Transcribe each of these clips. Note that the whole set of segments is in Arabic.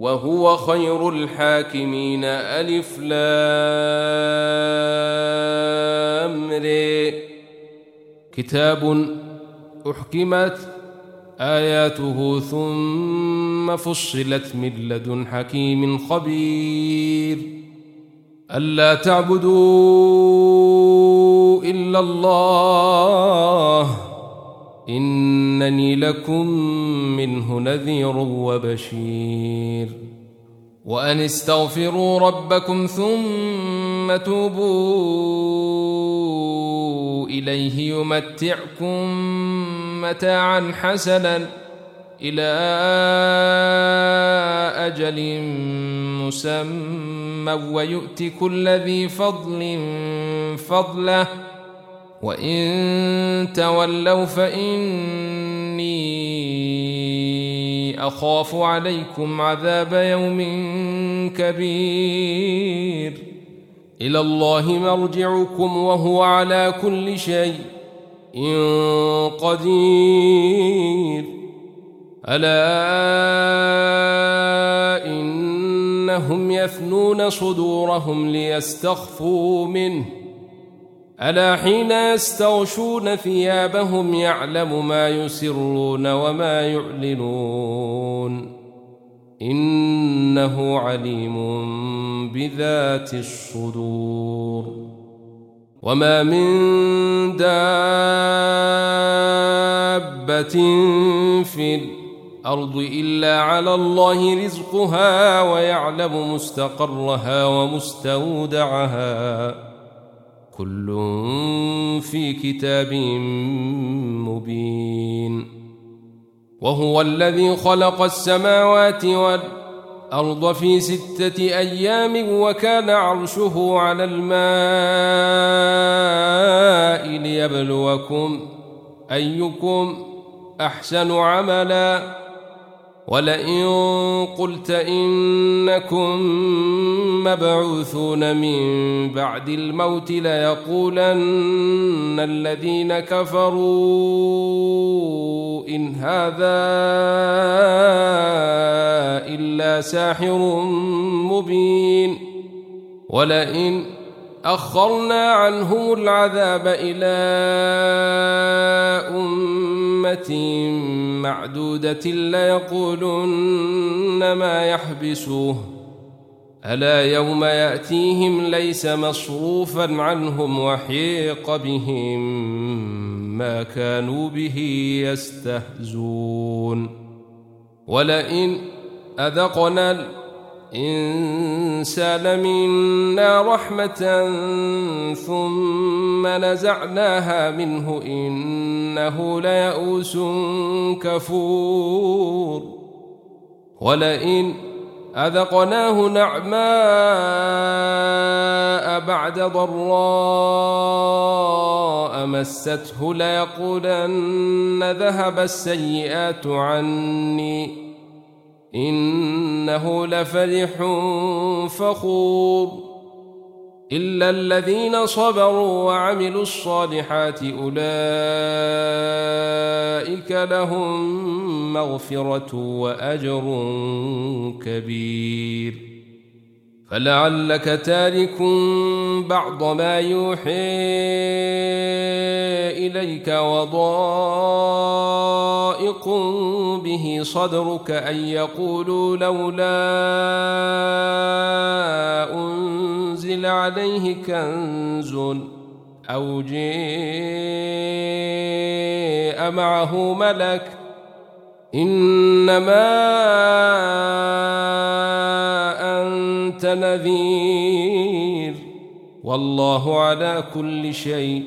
وهو خير الحاكمين. ألف لام ر. كتاب أحكمت آياته ثم فصلت من لدن حكيم خبير. ألا تعبدوا إلا الله إنني لكم منه نذير وبشير. وأن استغفروا ربكم ثم توبوا إليه يمتعكم متاعا حسنا إلى أجل مسمى ويؤت كل ذي فضل فضله وإن تولوا فإني أخاف عليكم عذاب يوم كبير. إلى الله مرجعكم وهو على كل شيء قدير. ألا إنهم يثنون صدورهم ليستخفوا منه ألا حين يستغشون ثيابهم يعلم ما يسرون وما يعلنون إنه عليم بذات الصدور. وما من دابة في الأرض إلا على الله رزقها ويعلم مستقرها ومستودعها كل في كتاب مبين. وهو الذي خلق السماوات والأرض في 6 أيام وكان عرشه على الماء ليبلوكم أيكم أحسن عملا. ولئن قلت إنكم مبعوثون من بعد الموت ليقولن الذين كفروا إن هذا إلا ساحر مبين. ولئن أخرنا عنهم العذاب إلى أمة معدودة ليقولن ما يحبسوه ألا يوم يأتيهم ليس مصروفا عنهم وحيق بهم ما كانوا به يستهزون. ولئن أذقنا الإنسان منا رحمة ثم نزعناها منه إنه ليئوس كفور. ولئن أذقناه نعماء بعد ضراء مسته ليقولن ذهب السيئات عني إنه لفرح فخور. إلا الذين صبروا وعملوا الصالحات أولئك لهم مغفرة وأجر كبير. فلعلك تارك بعض ما يوحي إليك وضائق به صدرك أن يقولوا لولا أنزل عليه كنز أو جاء معه ملك إنما أنت نذير والله على كل شيء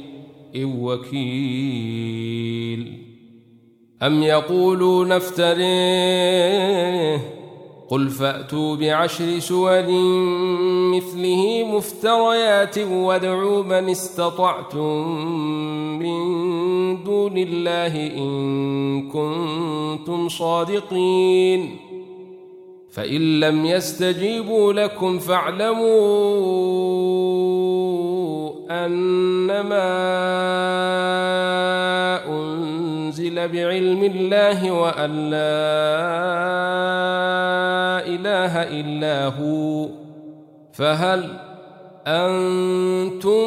وكيل. أم يقولون افتريه قل فأتوا ب10 سور مثله مفتريات وادعوا من استطعتم من دون الله إن كنتم صادقين. فإن لم يستجيبوا لكم فاعلموا أنما أنزل بعلم الله وأن لا إله إلا هو فهل أنتم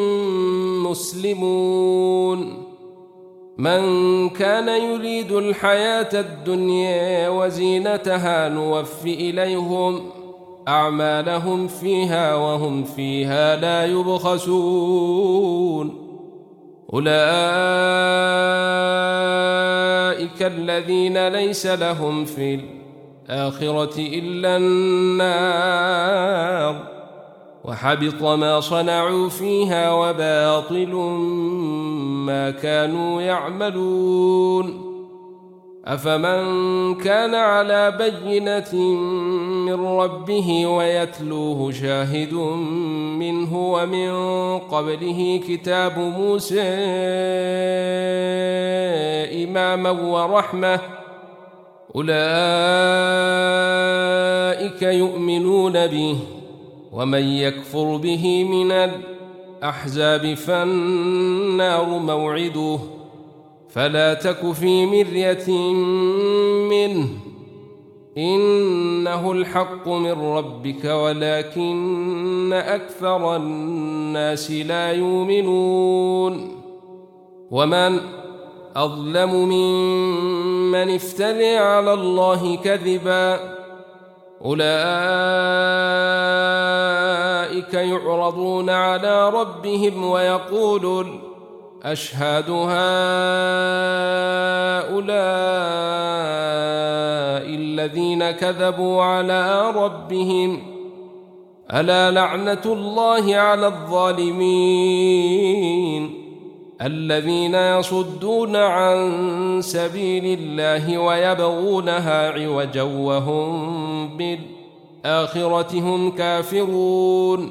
مسلمون؟ من كان يريد الحياة الدنيا وزينتها نوفي إليهم أعمالهم فيها وهم فيها لا يبخسون. أولئك الذين ليس لهم في الآخرة إلا النار وحبط ما صنعوا فيها وباطل ما كانوا يعملون. أفمن كان على بينة من ربه ويتلوه شاهد منه ومن قبله كتاب موسى إماما ورحمة أولئك يؤمنون به ومن يكفر به من الأحزاب فالنار موعده فلا تك في مرية منه إنه الحق من ربك ولكن أكثر الناس لا يؤمنون. ومن أظلم ممن افترى على الله كذبا أولئك يعرضون على ربهم ويقول أشهد هؤلاء الذين كذبوا على ربهم ألا لعنة الله على الظالمين الذين يصدون عن سبيل الله ويبغونها عوجا وهم بالآخرة هم كافرون.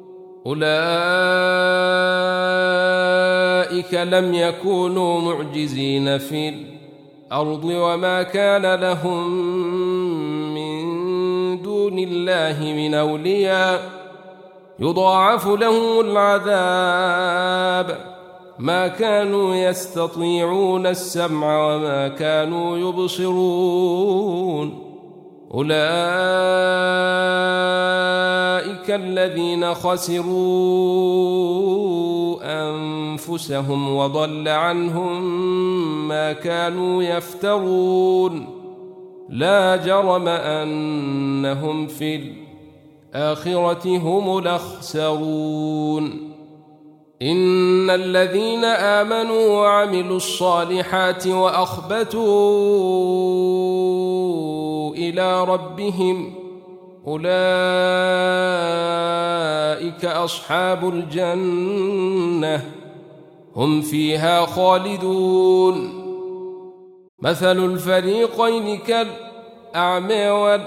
أولئك لم يكونوا معجزين في الأرض وما كان لهم من دون الله من أولياء يضاعف لهم العذاب ما كانوا يستطيعون السمع وما كانوا يبصرون. أولئك الذين خسروا أنفسهم وضل عنهم ما كانوا يفترون. لا جرم أنهم في الآخرة هم الأخسرون. إن الذين آمنوا وعملوا الصالحات وأخبتوا إلى ربهم أولئك أصحاب الجنة هم فيها خالدون. مثل الفريقين كالأعمى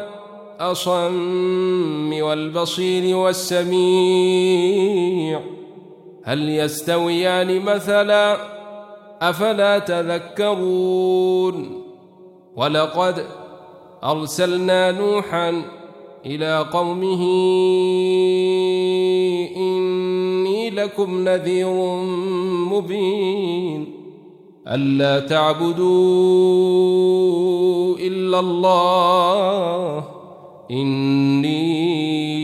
والأصم والبصير والسميع هل يستويان مثلا أفلا تذكرون. ولقد أرسلنا نوحا إلى قومه إني لكم نذير مبين ألا تعبدوا إلا الله إني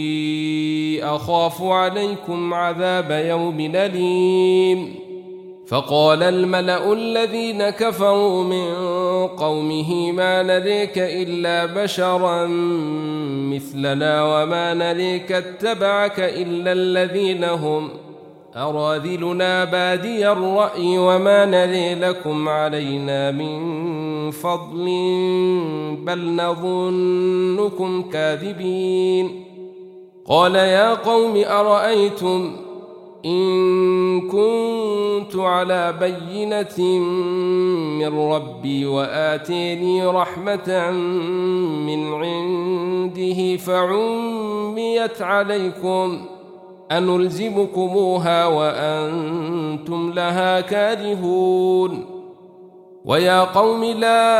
أخاف عليكم عذاب يوم أليم. فقال الملأ الذين كفروا من قومه ما نريك إلا بشرا مثلنا وما نريك اتبعك إلا الذين هم أراذلنا بادي الرأي وما نري لكم علينا من فضل بل نظنكم كاذبين. قال يا قوم أرأيتم إن كنت على بينة من ربي وآتيني رحمة من عنده فعميت عليكم أنلزمكموها وأنتم لها كارهون. ويا قوم لا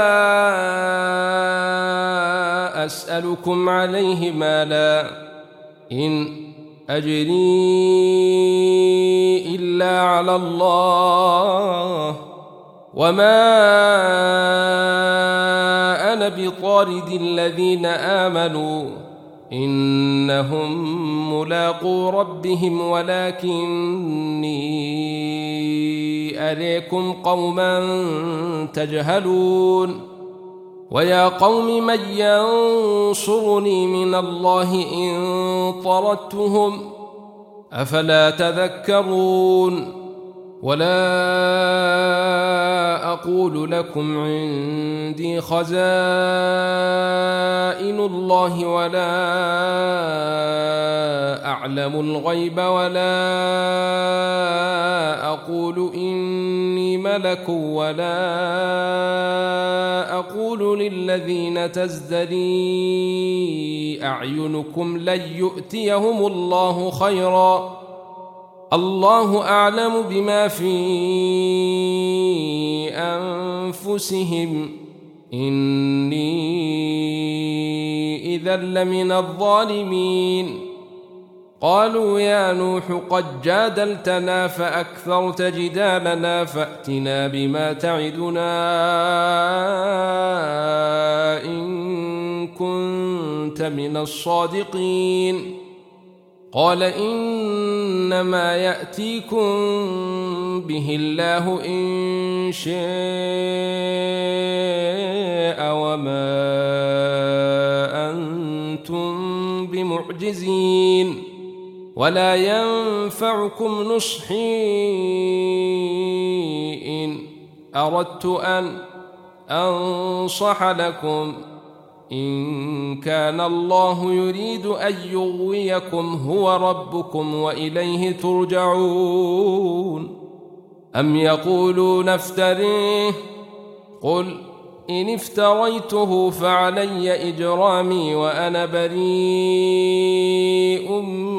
أسألكم عليه مالا إن أجري إلا على الله وما أنا بطارد الذين آمنوا إنهم ملاقو ربهم ولكني أريكم قوما تجهلون ويا قوم من ينصرني من الله إن طردتهم أفلا تذكرون ولا أقول لكم عندي خزائن الله ولا أعلم الغيب ولا أقول إني ملك ولا أقول للذين تزدري أعينكم لن يؤتيهم الله خيرا الله أعلم بما في أنفسهم إني إذا لمن الظالمين قالوا يا نوح قد جادلتنا فأكثرت جدالنا فأتنا بما تعدنا إن كنت من الصادقين قال إنما يأتيكم به الله إن شاء وما أنتم بمعجزين ولا ينفعكم نصحي إن أردت أن أنصح لكم إن كان الله يريد أن يغويكم هو ربكم وإليه ترجعون أم يقولون افتريه قل إن افتريته فعلي إجرامي وأنا بريء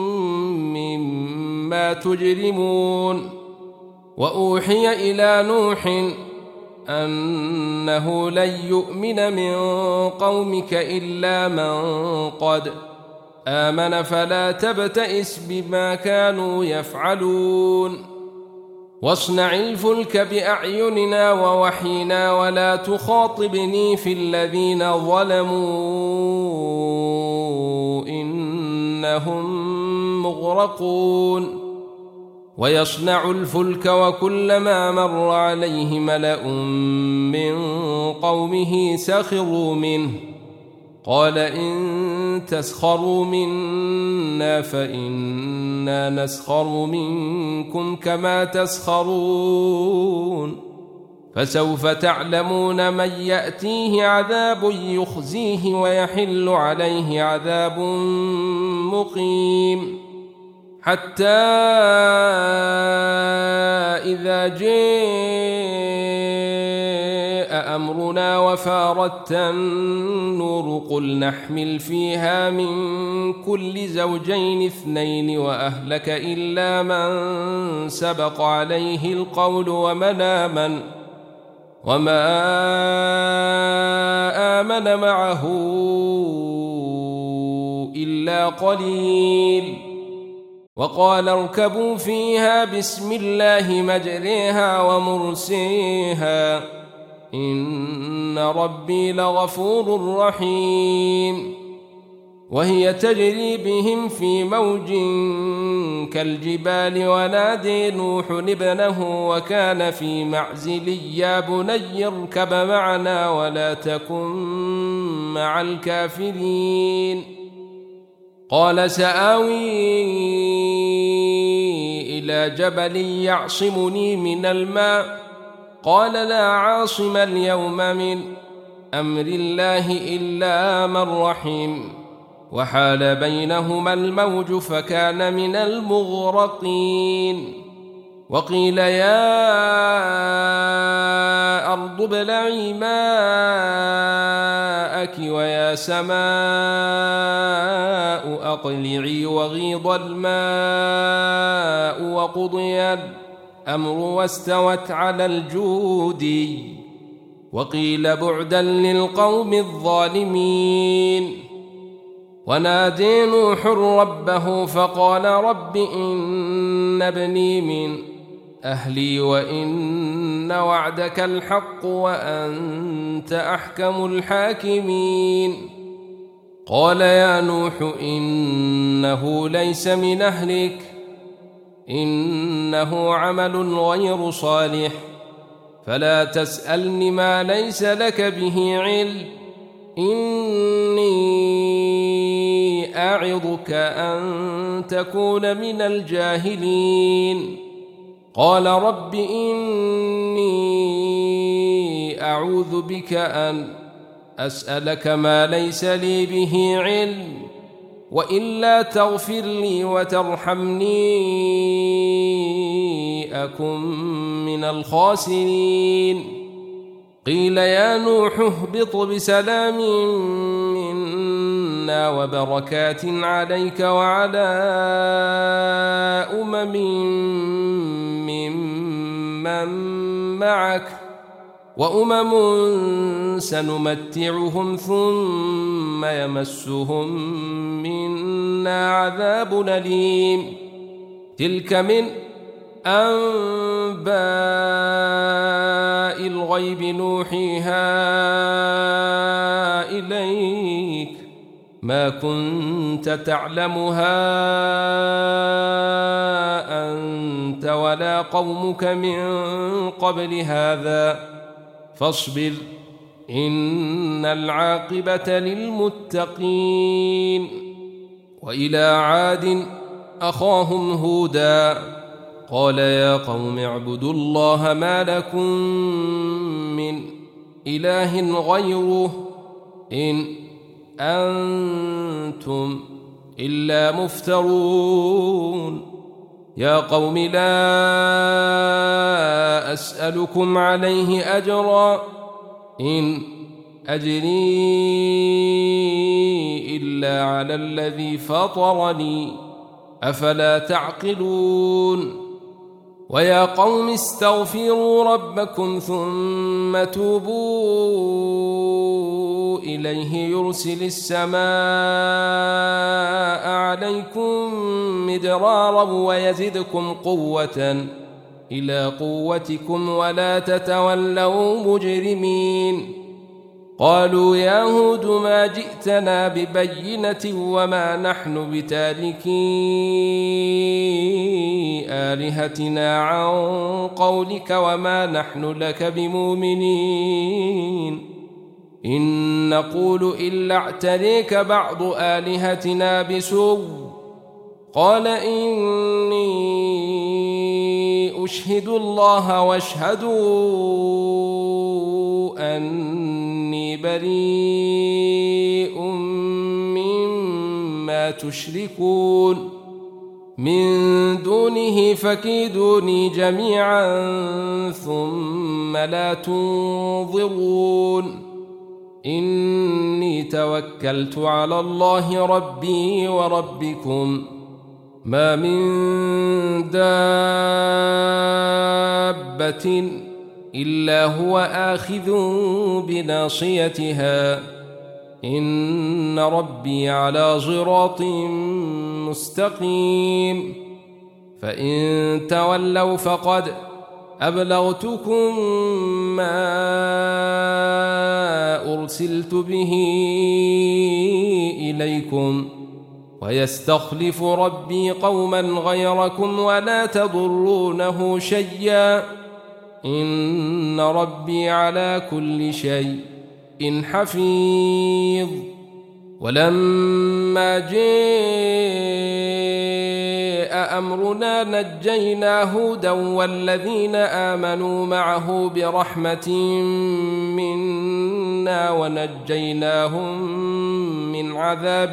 مما تجرمون وأوحي إلى نوح أنه لن يؤمن من قومك إلا من قد آمن فلا تبتئس بما كانوا يفعلون واصنع الفلك بأعيننا ووحينا ولا تخاطبني في الذين ظلموا إنهم مغرقون ويصنع الفلك وكلما مر عليه ملأ من قومه سخروا منه قال إن تسخروا منا فإنا نسخر منكم كما تسخرون فسوف تعلمون من يأتيه عذاب يخزيه ويحل عليه عذاب مقيم حتى إذا جاء أمرنا وفارت النور قل نحمل فيها من كل زوجين اثنين وأهلك إلا من سبق عليه القول وما آمن معه إلا قليل وقال اركبوا فيها بسم الله مجريها ومرسيها إن ربي لغفور رحيم وهي تجري بهم في موج كالجبال ونادي نوح ابنه وكان في معزل يا بني اركب معنا ولا تكن مع الكافرين قال سآوي إلى جبل يعصمني من الماء قال لا عاصم اليوم من أمر الله إلا من رحم وحال بينهما الموج فكان من المغرقين وقيل يا أرض ابلعي ماءك ويا سماء أقلعي وغيض الماء وقضي الأمر واستوت على الجود وقيل بعدا للقوم الظالمين ونادي نوح ربه فقال رب إن ابني من أهلي وإن إن وعدك الحق وأنت أحكم الحاكمين. قال يا نوح إنه ليس من أهلك إنه عمل غير صالح فلا تسألني ما ليس لك به علم إني أعظك أن تكون من الجاهلين. قال رب إني أعوذ بك أن أسألك ما ليس لي به علم وإلا تغفر لي وترحمني أكن من الخاسرين. قيل يا نوح اهبط بسلام منا وبركات عليك وعلى أمم ممن معك وأمم سنمتعهم ثم يمسهم منا عذاب أليم. تلك من أنباء الغيب نوحيها إليك ما كنت تعلمها أنت ولا قومك من قبل هذا فاصبر إن العاقبة للمتقين. وإلى عاد أخاهم هودا قال يا قوم اعبدوا الله ما لكم من إله غيره إن أنتم إلا مفترون. يا قوم لا أسألكم عليه أجرا إن أجري إلا على الذي فطرني أفلا تعقلون. ويا قوم استغفروا ربكم ثم توبوا إليه يرسل السماء عليكم مدرارا ويزدكم قوة إلى قوتكم ولا تتولوا مجرمين. قالوا يا هود ما جئتنا ببينة وما نحن بتاركي آلهتنا عن قولك وما نحن لك بمؤمنين إن نقول إلا اعتريك بعض آلهتنا بسوء. قال إني أشهد الله واشهدوا أني بريء مما تشركون من دونه فكيدوني جميعا ثم لا تنظرون. إني توكلت على الله ربي وربكم ما من دابة إلا هو آخذ بناصيتها إن ربي على صراط مستقيم. فإن تولوا فقد أبلغتكم ما أرسلت به إليكم ويستخلف ربي قوما غيركم ولا تضرونه شيئا إن ربي على كل شيء حفيظ. ولما جاء أمرنا نجينا هودا والذين آمنوا معه برحمة منا ونجيناهم من عذاب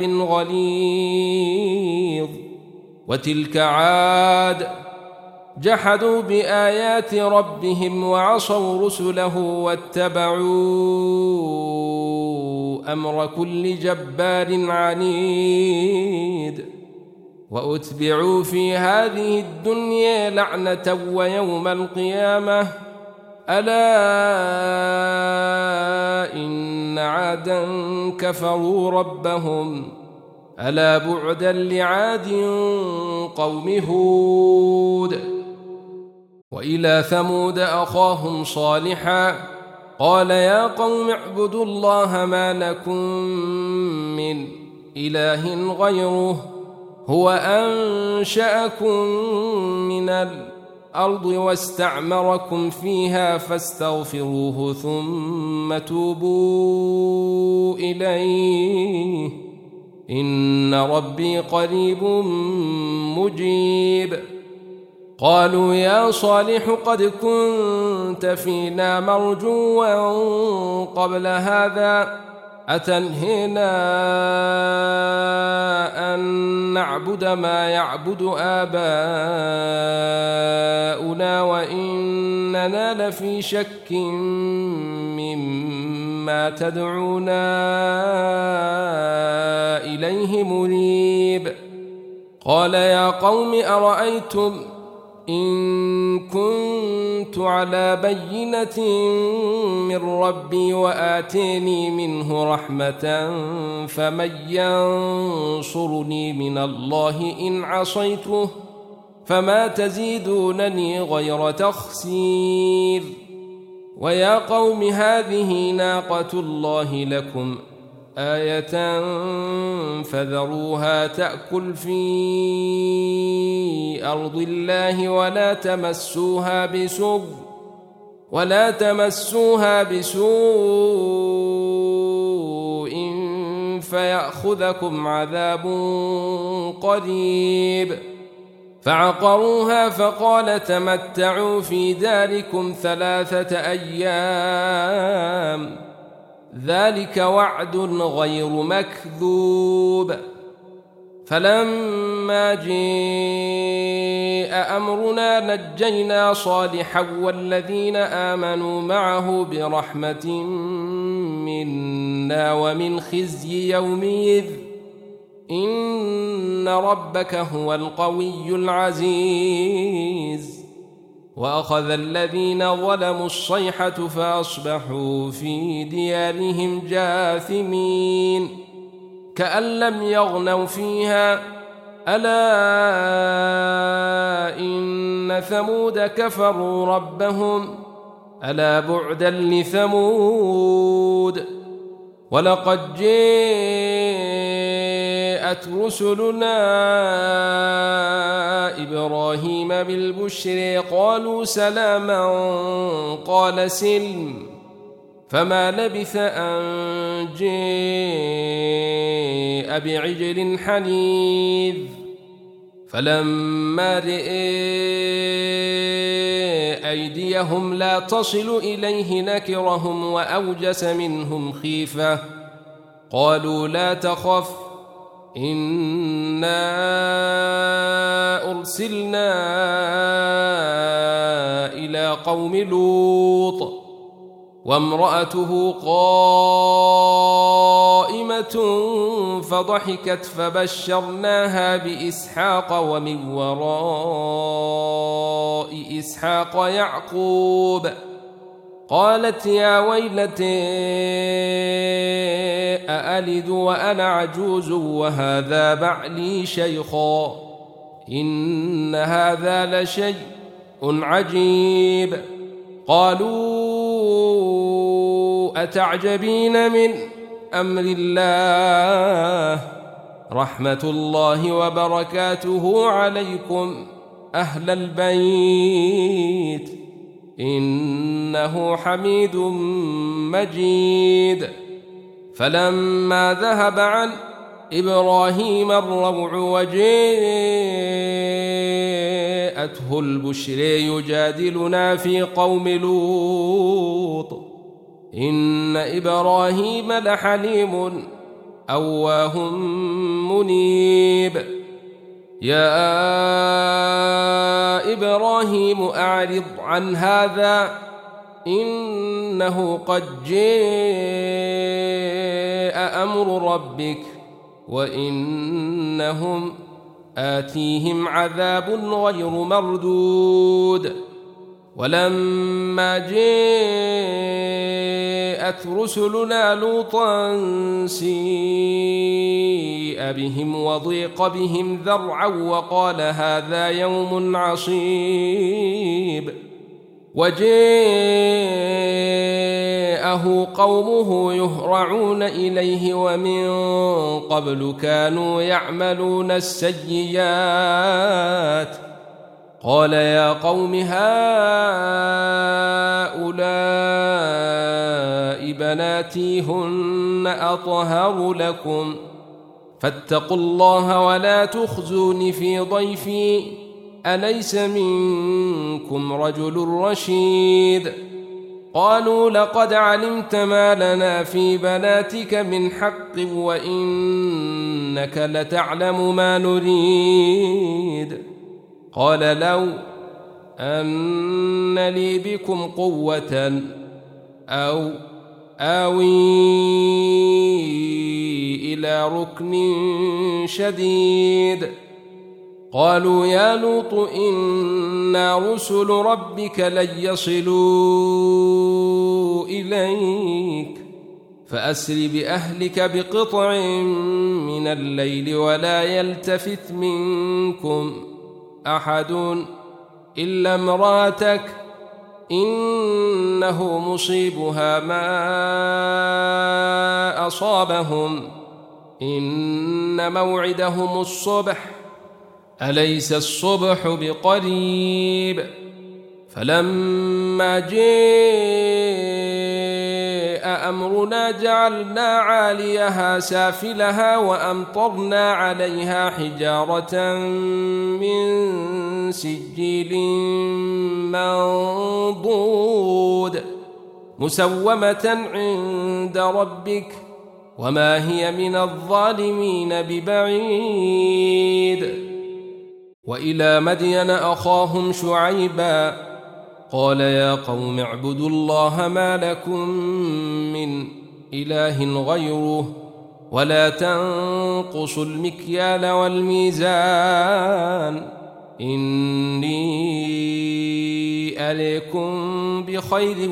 غليظ. وتلك عاد جحدوا بآيات ربهم وعصوا رسله واتبعوا أمر كل جبار عنيد. وأتبعوا في هذه الدنيا لعنة ويوم القيامة ألا إن عادا كفروا ربهم ألا بعدا لعاد قوم هود. وإلى ثمود أخاهم صالحا قال يا قوم اعبدوا الله ما لكم من إله غيره هو أنشأكم من الأرض واستعمركم فيها فاستغفروه ثم توبوا إليه إن ربي قريب مجيب. قالوا يا صالح قد كنت فينا مرجوا قبل هذا أتنهينا أن نعبد ما يعبد آباؤنا وإننا لفي شك مما تدعونا إليه مريب. قال يا قوم أرأيتم إن كنت على بينة من ربي وآتيني منه رحمة فمن ينصرني من الله إن عصيته فما تزيدونني غير تخسير. ويا قوم هذه ناقة الله لكم آية فذروها تأكل في أرض الله ولا تمسوها بسوء فيأخذكم عذاب قريب. فعقروها فقال تمتعوا في داركم 3 أيام ذلك وعد غير مكذوب. فلما جاء أمرنا نجينا صالحا والذين آمنوا معه برحمة منا ومن خزي يومئذ إن ربك هو القوي العزيز. وأخذ الذين ظلموا الصيحة فأصبحوا في ديارهم جاثمين كأن لم يغنوا فيها ألا إن ثمود كفروا ربهم ألا بعدا لثمود. ولقد جاءت رسلنا إبراهيم بالبشر قالوا سلاما قال سلم فما لبث أن جاء بعجل حنيذ. فلما رئي أيديهم لا تصل إليه نكرهم وأوجس منهم خيفة قالوا لا تخف إنا أرسلنا إلى قوم لوط وامرأته قائمة فضحكت فبشرناها بإسحاق ومن وراء إسحاق يعقوب قالت يا ويلتي أألد وأنا عجوز وهذا بعلي شيخا إن هذا لشيء عجيب. قالوا أتعجبين من أمر الله رحمة الله وبركاته عليكم أهل البيت إنه حميد مجيد. فلما ذهب عن إبراهيم الروع وجاءته البشر يجادلنا في قوم لوط إن إبراهيم لحليم أواه منيب. يا إبراهيم أعرض عن هذا إنه قد جاء أمر ربك وإنهم آتيهم عذاب غير مردود. ولما جاء جاءت رسلنا لوطا سيء بهم وضيق بهم ذرعا وقال هذا يوم عصيب وجاءه قومه يهرعون إليه ومن قبل كانوا يعملون السيئات قال يا قوم هؤلاء بناتي هن أطهر لكم فاتقوا الله ولا تخزوني في ضيفي أليس منكم رجل رشيد قالوا لقد علمت ما لنا في بناتك من حق وإنك لتعلم ما نريد قال لو أن لي بكم قوة أو آوي إلى ركن شديد قالوا يا لوط إنا رسل ربك لن يصلوا إليك فأسر بأهلك بقطع من الليل ولا يلتفت منكم أحد إلا امرأتك إنه مصيبها ما أصابهم إن موعدهم الصبح أليس الصبح بقريب فلما جاء أمرنا جعلنا عاليها سافلها وأمطرنا عليها حجارة من سجيل منضود مسومة عند ربك وما هي من الظالمين ببعيد وإلى مدين أخاهم شعيبا قال يا قوم اعبدوا الله ما لكم من إله غيره ولا تنقصوا المكيال والميزان إني أريكم بخير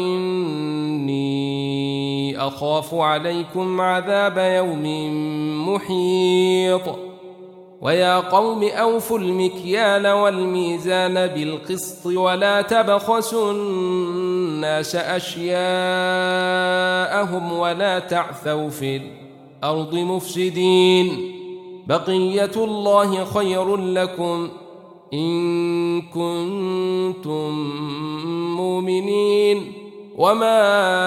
وإني أخاف عليكم عذاب يوم محيط ويا قوم أوفوا المكيال والميزان بالقسط ولا تبخسوا الناس أشياءهم ولا تعثوا في الأرض مفسدين بقية الله خير لكم إن كنتم مؤمنين وما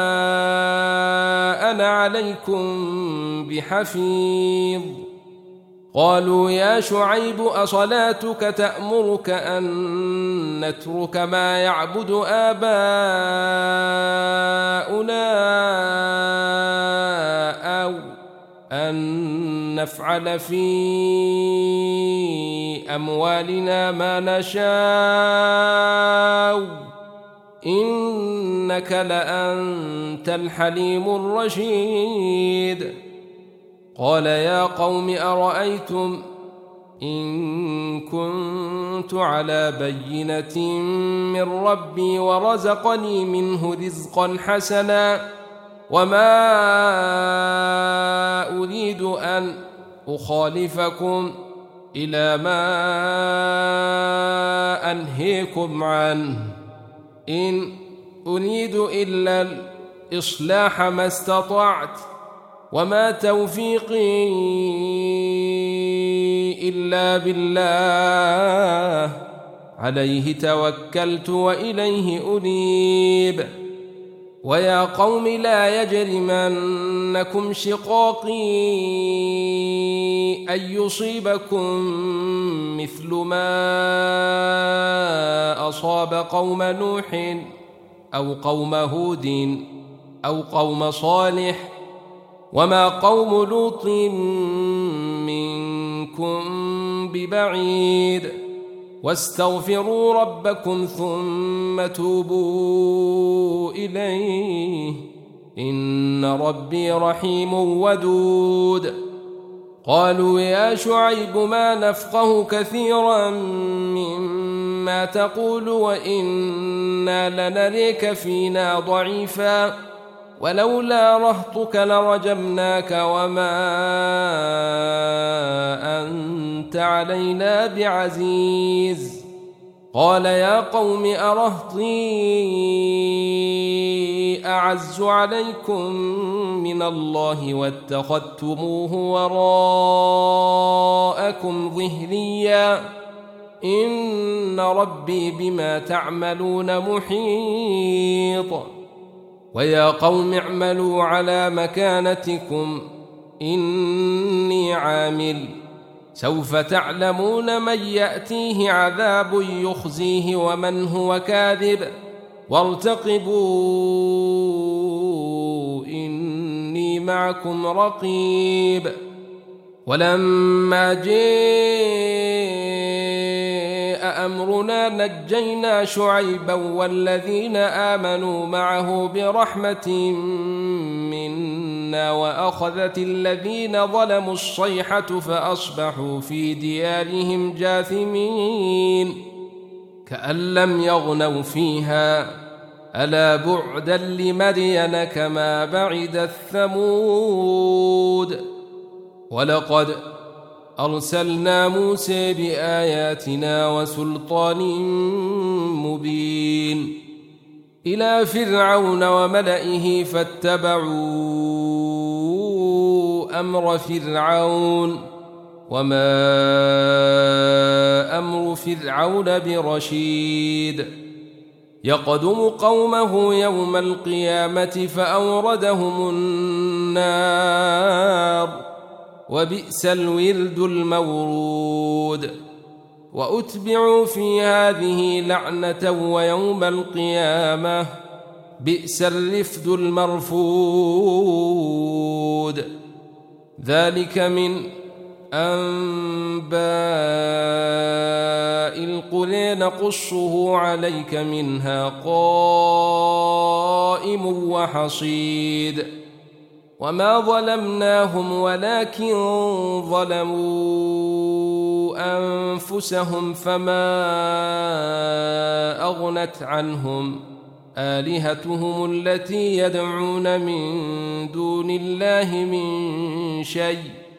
أنا عليكم بحفيظ قالوا يا شعيب أصلاتك تأمرك أن نترك ما يعبد آباؤنا أو أن نفعل في أموالنا ما نشاء إنك لأنت الحليم الرشيد قال يا قوم أرأيتم إن كنت على بينة من ربي ورزقني منه رزقا حسنا وما أريد أن أخالفكم إلى ما أنهيكم عنه إن أريد إلا الإصلاح ما استطعت وما توفيقي إلا بالله عليه توكلت وإليه أنيب ويا قوم لا يجرمنكم شقاقي أن يصيبكم مثل ما أصاب قوم نوح أو قوم هود أو قوم صالح وما قوم لوط منكم ببعيد واستغفروا ربكم ثم توبوا إليه إن ربي رحيم ودود قالوا يا شعيب ما نفقه كثيرا مما تقول وإنا لنريك فينا ضعيفا ولولا رهطك لرجمناك وما أنت علينا بعزيز. قال يا قوم أرهطي أعز عليكم من الله واتخذتموه وراءكم ظهريا إن ربي بما تعملون محيط. ويا قوم اعملوا على مكانتكم إني عامل سوف تعلمون من يأتيه عذاب يخزيه ومن هو كاذب وارتقبوا إني معكم رقيب. ولما جاء أمرنا نجينا شعيبا والذين آمنوا معه برحمة منا وأخذت الذين ظلموا الصيحة فأصبحوا في ديارهم جاثمين كأن لم يغنوا فيها ألا بعدا لمدين كما بعد الثمود. ولقد أرسلنا موسى بآياتنا وسلطان مبين إلى فرعون وملئه فاتبعوا أمر فرعون وما أمر فرعون برشيد. يقدم قومه يوم القيامة فأوردهم النار وبئس الورد المورود. وأتبعوا في هذه لعنة ويوم القيامة بئس الرفد المرفود. ذلك من أنباء القرى نقصه عليك منها قائم وحصيد. وما ظلمناهم ولكن ظلموا أنفسهم فما أغنت عنهم آلهتهم التي يدعون من دون الله من شيء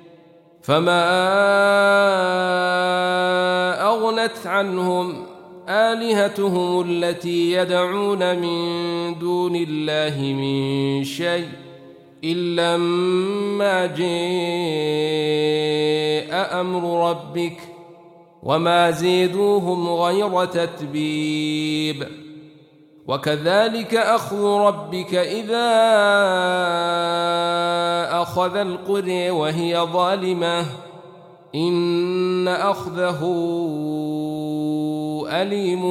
أغنت عنهم آلهتهم التي يدعون من دون الله من شيء إلا ما جاء أمر ربك وما زيدوهم غير تتبيب. وكذلك أخذ ربك إذا أخذ القرى وهي ظالمة إن أخذه أليم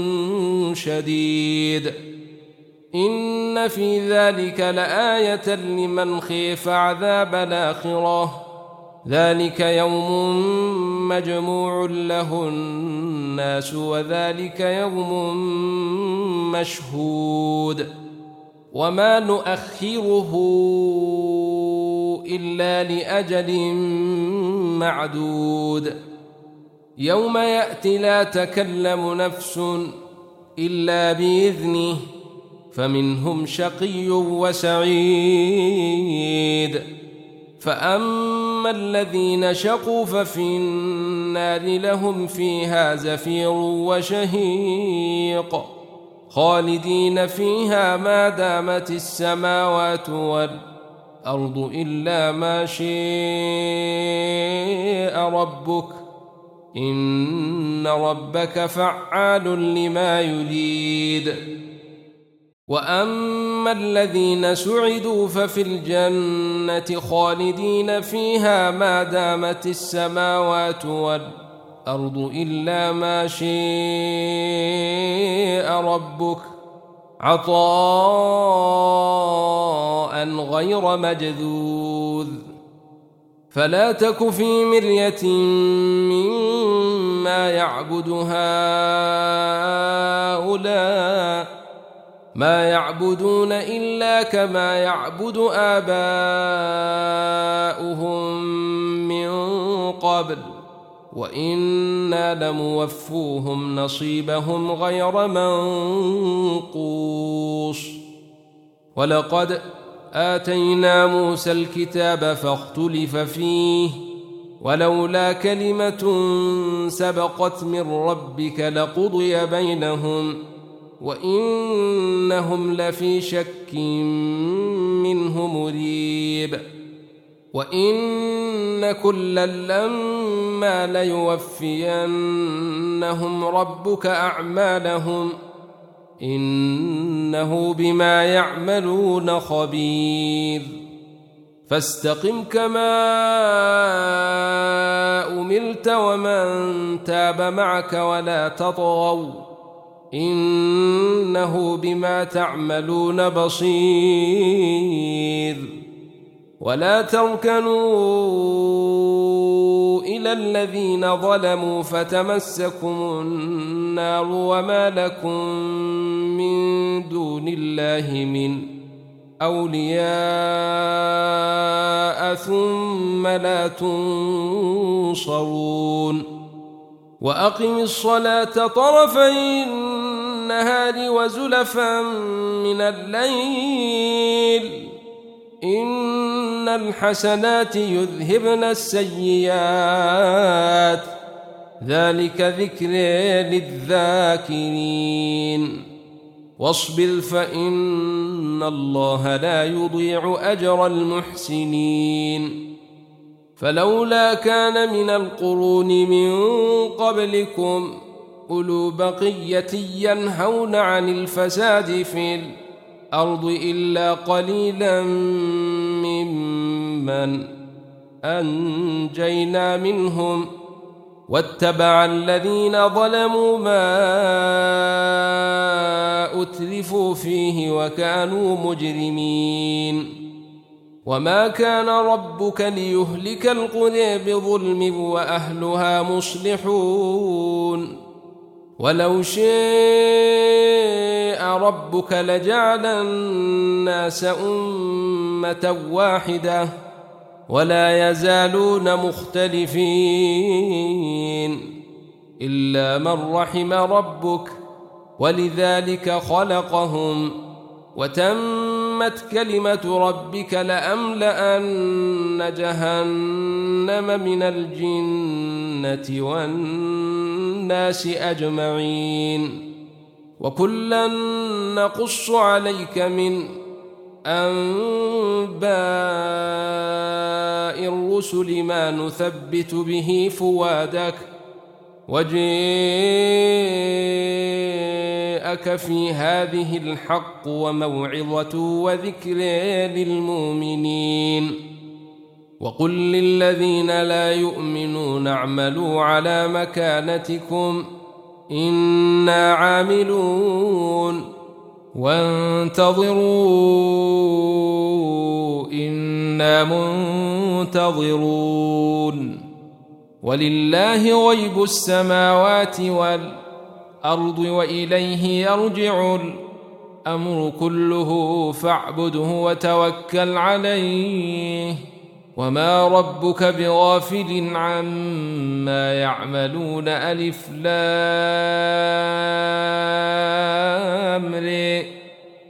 شديد. إن في ذلك لآية لمن خيف عذاب الآخرة ذلك يوم مجموع له الناس وذلك يوم مشهود وما نؤخره إلا لأجل معدود. يوم يأتي لا تكلم نفس إلا بإذنه فمنهم شقي وسعيد. فأما الذين شقوا ففي النار لهم فيها زفير وشهيق خالدين فيها ما دامت السماوات والأرض إلا ما شاء ربك إن ربك فعال لما يريد. وأما الذين سعدوا ففي الجنة خالدين فيها ما دامت السماوات والأرض إلا ما شاء ربك عطاء غير مجذوذ. فلا تك في مرية مما يعبد هؤلاء ما يعبدون إلا كما يعبد آباؤهم من قبل وإنا لموفوهم نصيبهم غير منقوص. ولقد آتينا موسى الكتاب فاختلف فيه ولولا كلمة سبقت من ربك لقضي بينهم وإنهم لفي شك منه مريب وإن كلا لما ليوفينهم ربك أعمالهم إنه بما يعملون خبير فاستقم كما أمرت ومن تاب معك ولا تطغوا إنه بما تعملون بصير ولا تركنوا إلى الذين ظلموا فتمسكم النار وما لكم من دون الله من أولياء ثم لا تنصرون وأقم الصلاة طرفي النهار وزلفا من الليل إن الحسنات يذهبن السيئات ذلك ذكر للذاكرين واصبر فإن الله لا يضيع أجر المحسنين فلولا كان من القرون من قبلكم أولو بقية ينهون عن الفساد في الأرض إلا قليلا ممن أنجينا منهم واتبع الذين ظلموا ما أترفوا فيه وكانوا مجرمين وما كان ربك ليهلك القرى بظلم وأهلها مصلحون ولو شاء ربك لجعل الناس أمة واحدة ولا يزالون مختلفين إلا من رحم ربك ولذلك خلقهم وتمت كلمة ربك لأملأن جهنم من الجنة والناس أجمعين وكلا نقص عليك من أنباء الرسل ما نثبت به فؤادك وجاءك في هذه الحق وموعظة وذكر للمؤمنين وقل للذين لا يؤمنون اعملوا على مكانتكم إنا عاملون وانتظروا إنا منتظرون ولله غيب السماوات والأرض وإليه يرجع الأمر كله فاعبده وتوكل عليه وما ربك بغافل عما يعملون ألف لام ر